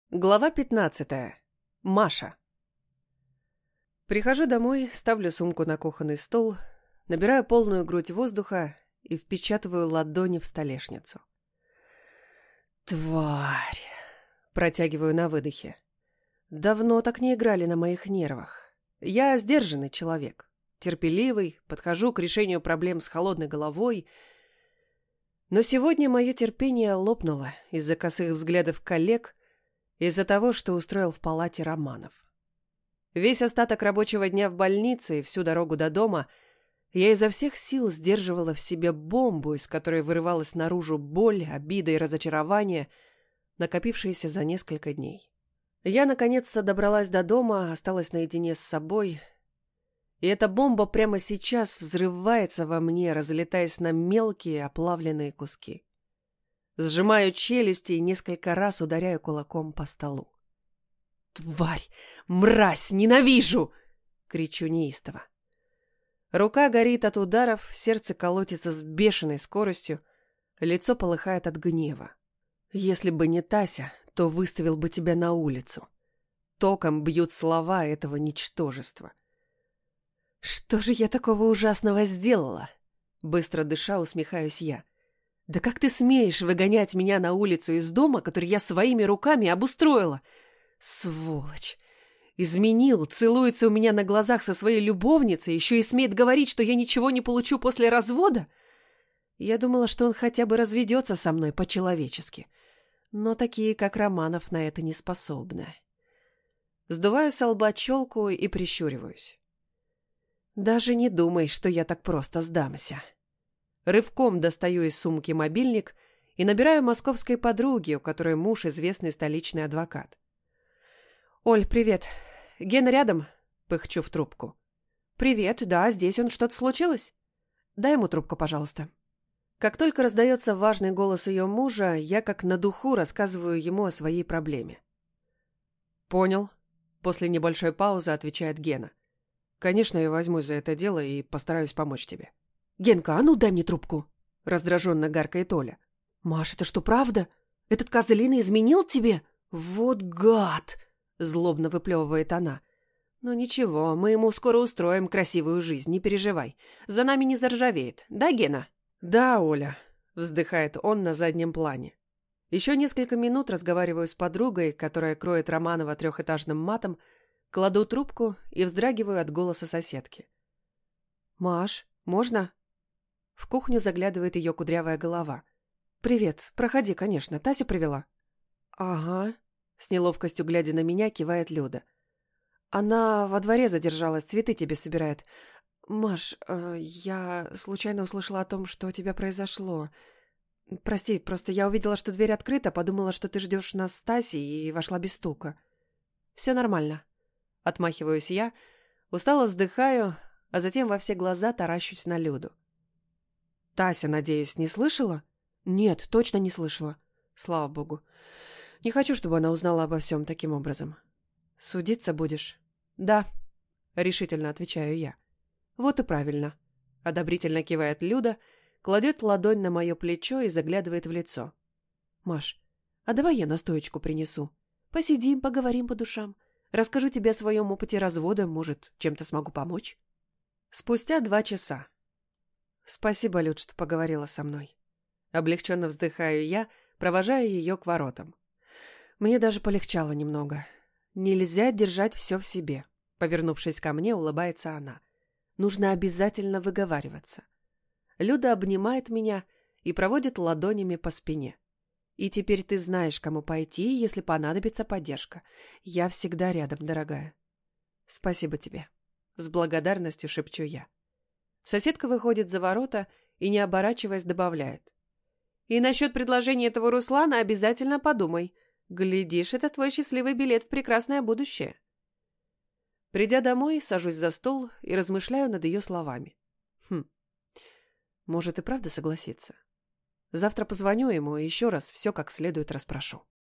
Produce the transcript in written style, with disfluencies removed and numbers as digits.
Глава 15. Маша. Прихожу домой, ставлю сумку на кухонный стол, набираю полную грудь воздуха и впечатываю ладони в столешницу. Тварь! Протягиваю на выдохе. Давно так не играли на моих нервах. Я сдержанный человек, терпеливый, подхожу к решению проблем с холодной головой. Но сегодня мое терпение лопнуло из-за косых взглядов коллег, из-за того, что устроил в палате Романов. Весь остаток рабочего дня в больнице и всю дорогу до дома я изо всех сил сдерживала в себе бомбу, из которой вырывалась наружу боль, обида и разочарование, накопившиеся за несколько дней. Я наконец-то добралась до дома, осталась наедине с собой, и эта бомба прямо сейчас взрывается во мне, разлетаясь на мелкие оплавленные куски. Сжимаю челюсти и несколько раз ударяю кулаком по столу. «Тварь! Мразь! Ненавижу!» — кричу неистово. Рука горит от ударов, сердце колотится с бешеной скоростью, лицо полыхает от гнева. Если бы не Тася, то выставил бы тебя на улицу. Током бьют слова этого ничтожества. «Что же я такого ужасного сделала?» Быстро дыша, усмехаюсь я. «Да как ты смеешь выгонять меня на улицу из дома, который я своими руками обустроила? Сволочь! Изменил, целуется у меня на глазах со своей любовницей, еще и смеет говорить, что я ничего не получу после развода? Я думала, что он хотя бы разведется со мной по-человечески. Но такие, как Романов, на это не способны». Сдуваю со лба челку и прищуриваюсь. «Даже не думай, что я так просто сдамся». Рывком достаю из сумки мобильник и набираю московской подруге, у которой муж известный столичный адвокат. «Оль, привет. Гена рядом?» — пыхчу в трубку. «Привет, да, здесь он. Что-то случилось? Дай ему трубку, пожалуйста». Как только раздается важный голос ее мужа, я как на духу рассказываю ему о своей проблеме. «Понял», — после небольшой паузы отвечает Гена. «Конечно, я возьмусь за это дело и постараюсь помочь тебе». «Генка, а ну дай мне трубку!» — раздраженно гаркает Оля. «Маш, это что, правда? Этот козлина изменил тебе? Вот гад!» — злобно выплевывает она. «Ну ничего, мы ему скоро устроим красивую жизнь, не переживай. За нами не заржавеет, да, Гена?» «Да, Оля», — вздыхает он на заднем плане. Еще несколько минут разговариваю с подругой, которая кроет Романова трехэтажным матом, кладу трубку и вздрагиваю от голоса соседки. «Маш, можно?» В кухню заглядывает ее кудрявая голова. «Привет, проходи, конечно, Тася привела». «Ага», — с неловкостью глядя на меня, кивает Люда. «Она во дворе задержалась, цветы тебе собирает. Маш, я случайно услышала о том, что у тебя произошло. Прости, просто я увидела, что дверь открыта, подумала, что ты ждешь нас с Тасей и вошла без стука». «Все нормально», — отмахиваюсь я, устало вздыхаю, а затем во все глаза таращусь на Люду. «Тася, надеюсь, не слышала?» «Нет, точно не слышала. Слава богу. Не хочу, чтобы она узнала обо всем таким образом». «Судиться будешь?» «Да», — решительно отвечаю я. «Вот и правильно», — одобрительно кивает Люда, кладет ладонь на мое плечо и заглядывает в лицо. «Маш, а давай я настоечку принесу? Посидим, поговорим по душам. Расскажу тебе о своем опыте развода, может, чем-то смогу помочь?» Спустя 2 часа. «Спасибо, Люд, что поговорила со мной». Облегченно вздыхаю я, провожая ее к воротам. Мне даже полегчало немного. Нельзя держать все в себе. Повернувшись ко мне, улыбается она. Нужно обязательно выговариваться. Люда обнимает меня и проводит ладонями по спине. «И теперь ты знаешь, кому пойти, если понадобится поддержка. Я всегда рядом, дорогая». «Спасибо тебе», — с благодарностью шепчу я. Соседка выходит за ворота и, не оборачиваясь, добавляет. «И насчет предложения этого Руслана обязательно подумай. Глядишь, это твой счастливый билет в прекрасное будущее». Придя домой, сажусь за стол и размышляю над ее словами. Может и правда согласиться. Завтра позвоню ему и еще раз все как следует расспрошу.